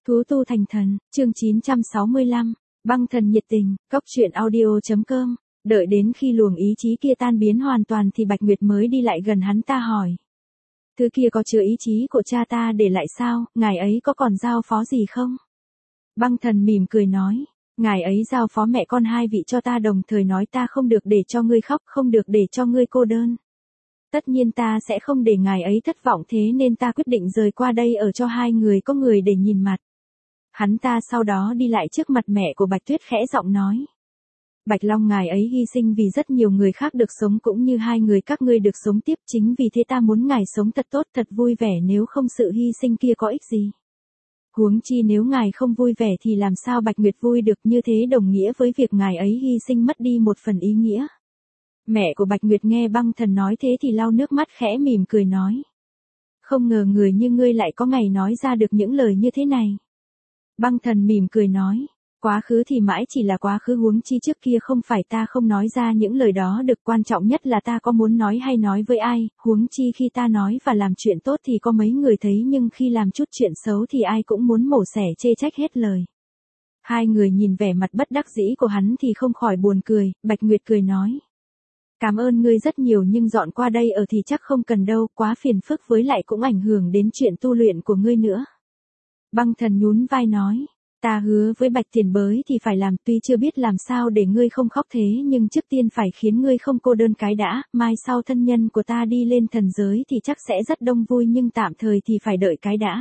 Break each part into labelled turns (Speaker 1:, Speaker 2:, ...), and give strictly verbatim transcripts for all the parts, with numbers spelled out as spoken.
Speaker 1: Thú tu thành thần, chương chín trăm sáu mươi lăm, băng thần nhiệt tình, cốc truyện audio.com, đợi đến khi luồng ý chí kia tan biến hoàn toàn thì Bạch Nguyệt mới đi lại gần hắn ta hỏi. Thứ kia có chứa ý chí của cha ta để lại sao, ngài ấy có còn giao phó gì không? Băng thần mỉm cười nói, ngài ấy giao phó mẹ con hai vị cho ta đồng thời nói ta không được để cho ngươi khóc, không được để cho ngươi cô đơn. Tất nhiên ta sẽ không để ngài ấy thất vọng thế nên ta quyết định rời qua đây ở cho hai người có người để nhìn mặt. Hắn ta sau đó đi lại trước mặt mẹ của Bạch Tuyết khẽ giọng nói. Bạch Long ngài ấy hy sinh vì rất nhiều người khác được sống cũng như hai người các ngươi được sống tiếp, chính vì thế ta muốn ngài sống thật tốt thật vui vẻ, nếu không sự hy sinh kia có ích gì. Huống chi nếu ngài không vui vẻ thì làm sao Bạch Nguyệt vui được, như thế đồng nghĩa với việc ngài ấy hy sinh mất đi một phần ý nghĩa. Mẹ của Bạch Nguyệt nghe băng thần nói thế thì lau nước mắt khẽ mỉm cười nói. Không ngờ người như ngươi lại có ngày nói ra được những lời như thế này. Băng thần mỉm cười nói, quá khứ thì mãi chỉ là quá khứ, huống chi trước kia không phải ta không nói ra những lời đó được, quan trọng nhất là ta có muốn nói hay nói với ai, huống chi khi ta nói và làm chuyện tốt thì có mấy người thấy, nhưng khi làm chút chuyện xấu thì ai cũng muốn mổ xẻ chê trách hết lời. Hai người nhìn vẻ mặt bất đắc dĩ của hắn thì không khỏi buồn cười. Bạch Nguyệt cười nói. Cảm ơn ngươi rất nhiều nhưng dọn qua đây ở thì chắc không cần đâu, quá phiền phức với lại cũng ảnh hưởng đến chuyện tu luyện của ngươi nữa. Băng thần nhún vai nói, ta hứa với Bạch tiền bối thì phải làm, tuy chưa biết làm sao để ngươi không khóc thế nhưng trước tiên phải khiến ngươi không cô đơn cái đã, mai sau thân nhân của ta đi lên thần giới thì chắc sẽ rất đông vui, nhưng tạm thời thì phải đợi cái đã.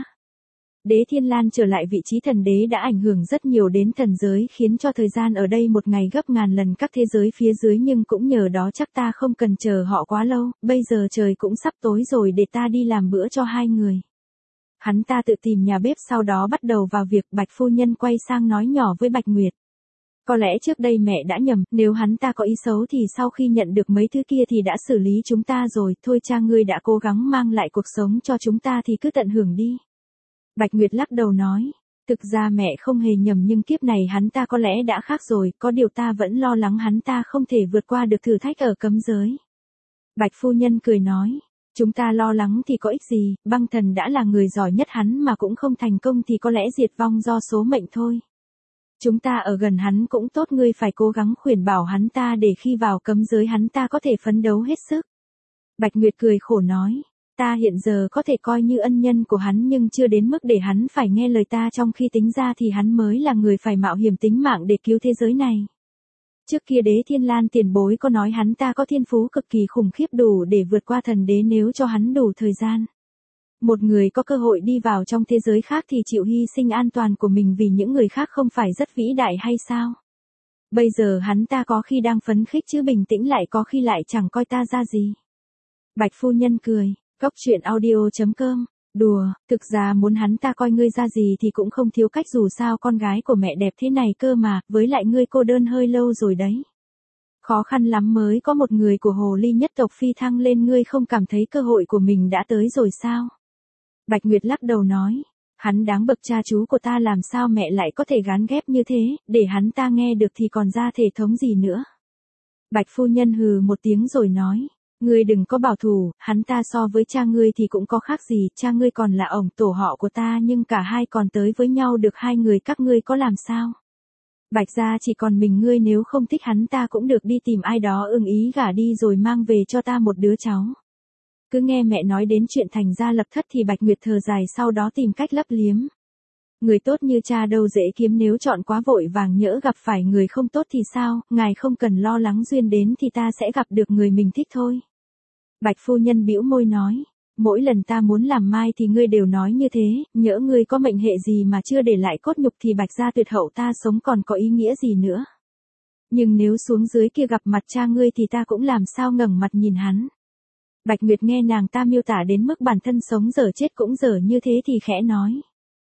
Speaker 1: Đế Thiên Lan trở lại vị trí thần đế đã ảnh hưởng rất nhiều đến thần giới, khiến cho thời gian ở đây một ngày gấp ngàn lần các thế giới phía dưới, nhưng cũng nhờ đó chắc ta không cần chờ họ quá lâu, bây giờ trời cũng sắp tối rồi, để ta đi làm bữa cho hai người. Hắn ta tự tìm nhà bếp sau đó bắt đầu vào việc. Bạch phu nhân quay sang nói nhỏ với Bạch Nguyệt. Có lẽ trước đây mẹ đã nhầm, nếu hắn ta có ý xấu thì sau khi nhận được mấy thứ kia thì đã xử lý chúng ta rồi, thôi cha ngươi đã cố gắng mang lại cuộc sống cho chúng ta thì cứ tận hưởng đi. Bạch Nguyệt lắc đầu nói, thực ra mẹ không hề nhầm, nhưng kiếp này hắn ta có lẽ đã khác rồi, có điều ta vẫn lo lắng hắn ta không thể vượt qua được thử thách ở cấm giới. Bạch phu nhân cười nói, chúng ta lo lắng thì có ích gì, băng thần đã là người giỏi nhất, hắn mà cũng không thành công thì có lẽ diệt vong do số mệnh thôi. Chúng ta ở gần hắn cũng tốt, ngươi phải cố gắng khuyên bảo hắn ta để khi vào cấm giới hắn ta có thể phấn đấu hết sức. Bạch Nguyệt cười khổ nói. Ta hiện giờ có thể coi như ân nhân của hắn nhưng chưa đến mức để hắn phải nghe lời ta, trong khi tính ra thì hắn mới là người phải mạo hiểm tính mạng để cứu thế giới này. Trước kia Đế Thiên Lan tiền bối có nói hắn ta có thiên phú cực kỳ khủng khiếp, đủ để vượt qua thần đế nếu cho hắn đủ thời gian. Một người có cơ hội đi vào trong thế giới khác thì chịu hy sinh an toàn của mình vì những người khác không phải rất vĩ đại hay sao? Bây giờ hắn ta có khi đang phấn khích chứ bình tĩnh, lại có khi lại chẳng coi ta ra gì. Bạch phu nhân cười. Cốc truyện audio.com, đùa, thực ra muốn hắn ta coi ngươi ra gì thì cũng không thiếu cách, dù sao con gái của mẹ đẹp thế này cơ mà, với lại ngươi cô đơn hơi lâu rồi đấy. Khó khăn lắm mới có một người của hồ ly nhất tộc phi thăng lên, ngươi không cảm thấy cơ hội của mình đã tới rồi sao? Bạch Nguyệt lắc đầu nói, hắn đáng bậc cha chú của ta, làm sao mẹ lại có thể gán ghép như thế, để hắn ta nghe được thì còn ra thể thống gì nữa. Bạch phu nhân hừ một tiếng rồi nói. Ngươi đừng có bảo thủ, hắn ta so với cha ngươi thì cũng có khác gì, cha ngươi còn là ổng tổ họ của ta, nhưng cả hai còn tới với nhau được, hai người các ngươi có làm sao? Bạch gia chỉ còn mình ngươi, nếu không thích hắn ta cũng được đi tìm ai đó ưng ý gả đi rồi mang về cho ta một đứa cháu. Cứ nghe mẹ nói đến chuyện thành gia lập thất thì Bạch Nguyệt thở dài, sau đó tìm cách lấp liếm. Người tốt như cha đâu dễ kiếm, nếu chọn quá vội vàng nhỡ gặp phải người không tốt thì sao, ngài không cần lo lắng, duyên đến thì ta sẽ gặp được người mình thích thôi. Bạch phu nhân bĩu môi nói, mỗi lần ta muốn làm mai thì ngươi đều nói như thế, nhỡ ngươi có mệnh hệ gì mà chưa để lại cốt nhục thì Bạch gia tuyệt hậu ta sống còn có ý nghĩa gì nữa. Nhưng nếu xuống dưới kia gặp mặt cha ngươi thì ta cũng làm sao ngẩng mặt nhìn hắn. Bạch Nguyệt nghe nàng ta miêu tả đến mức bản thân sống dở chết cũng dở như thế thì khẽ nói.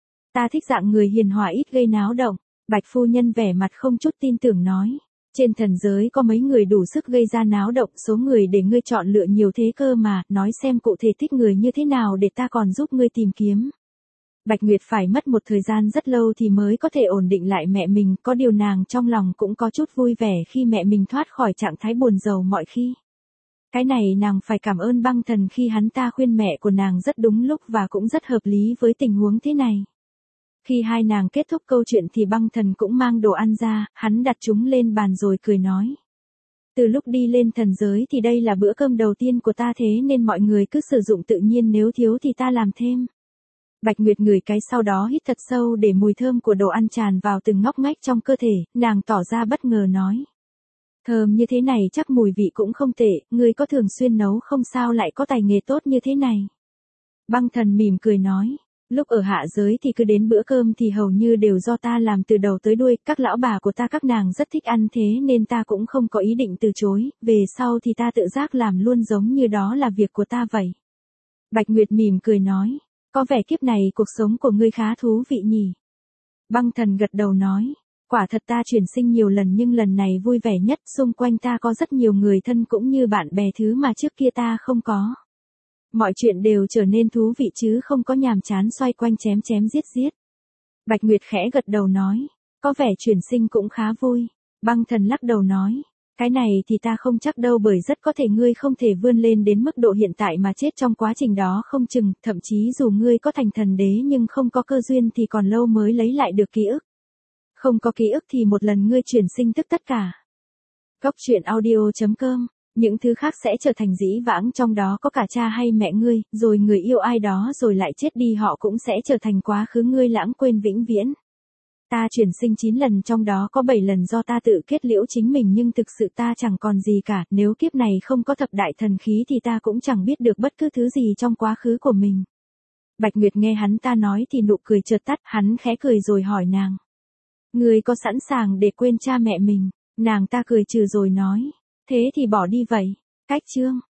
Speaker 1: Ta thích dạng người hiền hòa ít gây náo động. Bạch phu nhân vẻ mặt không chút tin tưởng nói. Trên thần giới có mấy người đủ sức gây ra náo động, số người để ngươi chọn lựa nhiều thế cơ mà, nói xem cụ thể thích người như thế nào để ta còn giúp ngươi tìm kiếm. Bạch Nguyệt phải mất một thời gian rất lâu thì mới có thể ổn định lại mẹ mình, có điều nàng trong lòng cũng có chút vui vẻ khi mẹ mình thoát khỏi trạng thái buồn rầu mọi khi. Cái này nàng phải cảm ơn băng thần khi hắn ta khuyên mẹ của nàng rất đúng lúc và cũng rất hợp lý với tình huống thế này. Khi hai nàng kết thúc câu chuyện thì Băng Thần cũng mang đồ ăn ra, hắn đặt chúng lên bàn rồi cười nói. Từ lúc đi lên thần giới thì đây là bữa cơm đầu tiên của ta, thế nên mọi người cứ sử dụng tự nhiên, nếu thiếu thì ta làm thêm. Bạch Nguyệt ngửi cái sau đó hít thật sâu để mùi thơm của đồ ăn tràn vào từng ngóc ngách trong cơ thể, nàng tỏ ra bất ngờ nói. Thơm như thế này chắc mùi vị cũng không tệ, ngươi có thường xuyên nấu không, sao lại có tài nghề tốt như thế này? Băng Thần mỉm cười nói. Lúc ở hạ giới thì cứ đến bữa cơm thì hầu như đều do ta làm từ đầu tới đuôi, các lão bà của ta các nàng rất thích ăn thế nên ta cũng không có ý định từ chối, về sau thì ta tự giác làm luôn giống như đó là việc của ta vậy. Bạch Nguyệt mỉm cười nói, có vẻ kiếp này cuộc sống của ngươi khá thú vị nhỉ. Băng Thần gật đầu nói, quả thật ta chuyển sinh nhiều lần nhưng lần này vui vẻ nhất, xung quanh ta có rất nhiều người thân cũng như bạn bè, thứ mà trước kia ta không có. Mọi chuyện đều trở nên thú vị chứ không có nhàm chán xoay quanh chém chém giết giết. Bạch Nguyệt khẽ gật đầu nói, có vẻ chuyển sinh cũng khá vui. Băng Thần lắc đầu nói, cái này thì ta không chắc đâu, bởi rất có thể ngươi không thể vươn lên đến mức độ hiện tại mà chết trong quá trình đó không chừng, thậm chí dù ngươi có thành thần đế nhưng không có cơ duyên thì còn lâu mới lấy lại được ký ức. Không có ký ức thì một lần ngươi chuyển sinh tức tất cả. Cốc truyện audio chấm com. Những thứ khác sẽ trở thành dĩ vãng, trong đó có cả cha hay mẹ ngươi, rồi người yêu ai đó rồi lại chết đi, họ cũng sẽ trở thành quá khứ ngươi lãng quên vĩnh viễn. Ta chuyển sinh chín lần, trong đó có bảy lần do ta tự kết liễu chính mình, nhưng thực sự ta chẳng còn gì cả, nếu kiếp này không có thập đại thần khí thì ta cũng chẳng biết được bất cứ thứ gì trong quá khứ của mình. Bạch Nguyệt nghe hắn ta nói thì nụ cười chợt tắt, hắn khẽ cười rồi hỏi nàng. Ngươi có sẵn sàng để quên cha mẹ mình? Nàng ta cười trừ rồi nói. Thế thì bỏ đi vậy. Cách chương.